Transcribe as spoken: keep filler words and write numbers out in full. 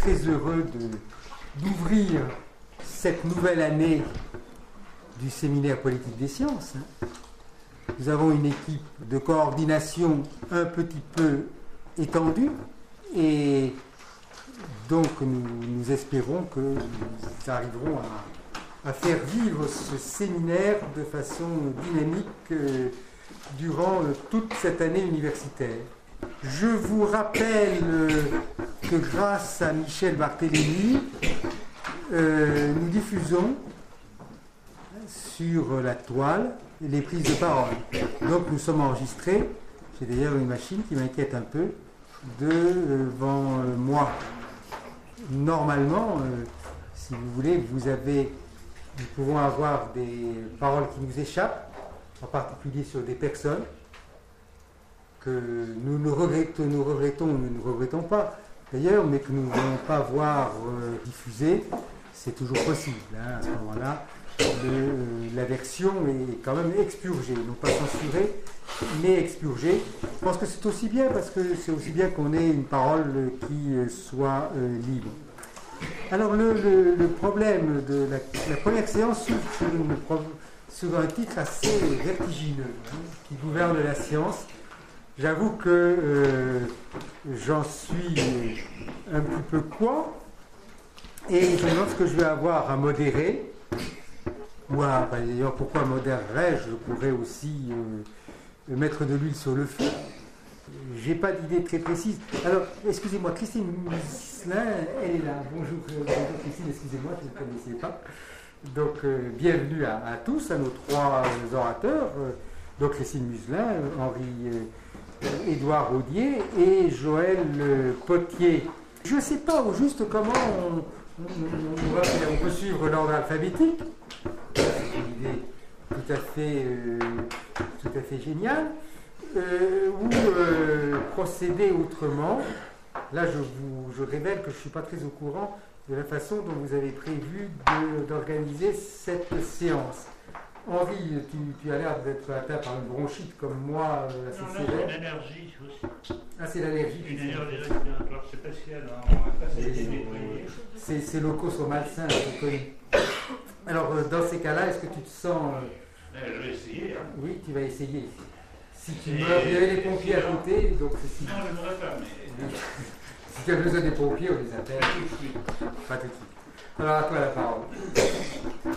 très heureux de, d'ouvrir cette nouvelle année du séminaire politique des sciences. Nous avons une équipe de coordination un petit peu étendue et donc nous, nous espérons que nous arriverons à, à faire vivre ce séminaire de façon dynamique euh, durant euh, toute cette année universitaire. Je vous rappelle euh, que grâce à Michel Barthélémy, euh, nous diffusons sur la toile les prises de parole. Donc nous sommes enregistrés. J'ai d'ailleurs une machine qui m'inquiète un peu devant euh, moi. Normalement, euh, si vous voulez, vous avez, nous pouvons avoir des paroles qui nous échappent, en particulier sur des personnes que nous nous regrettons, nous regrettons, nous ne regrettons pas d'ailleurs, mais que nous ne voulons pas voir euh, diffuser. C'est toujours possible, hein, à ce moment-là. Le, euh, la version est quand même expurgée, non pas censurée, mais expurgée. Je pense que c'est aussi bien, parce que c'est aussi bien qu'on ait une parole qui euh, soit euh, libre. Alors le, le, le problème de la, la première séance s'ouvre sur, une, sur un titre assez vertigineux, hein, qui gouverne la science. J'avoue que euh, j'en suis un petit peu quoi, et je me demande ce que je vais avoir à modérer. Ou à, bah, d'ailleurs, pourquoi modérerais-je? Je pourrais aussi euh, mettre de l'huile sur le feu. J'ai pas d'idée très précise. Alors, excusez-moi, Christine Muslin, elle est là. Bonjour, euh, bonjour Christine, excusez-moi, je ne la connaissais pas. Donc, euh, bienvenue à, à tous, à nos trois euh, orateurs. Euh, donc, Christine Muslin, euh, Henri euh, Édouard Audier et Joël euh, Potier. Je ne sais pas au juste comment on, on, on, va, on peut suivre l'ordre alphabétique. C'est une idée tout à fait, euh, tout à fait géniale. Euh, ou euh, procéder autrement. Là, je vous je révèle que je ne suis pas très au courant de la façon dont vous avez prévu de, d'organiser cette séance. Henri, tu, tu as l'air d'être atteint par une bronchite comme moi, euh, assez non, non, sévère. c'est l'allergie aussi. Ah, c'est l'allergie. Une allergie respiratoire spéciale. Hein. Ces, ces locaux sont malsains, c'est connu. Alors, euh, dans ces cas-là, est-ce que tu te sens... Euh... Je vais essayer. Hein. Oui, tu vas essayer. Si tu meurs, il y avait les pompiers à côté, donc ceci. Non, je ne mourrai pas, mais... Si tu as besoin des pompiers, on les appelle. Pas tout de suite. Pas tout de suite. Alors, à toi la parole.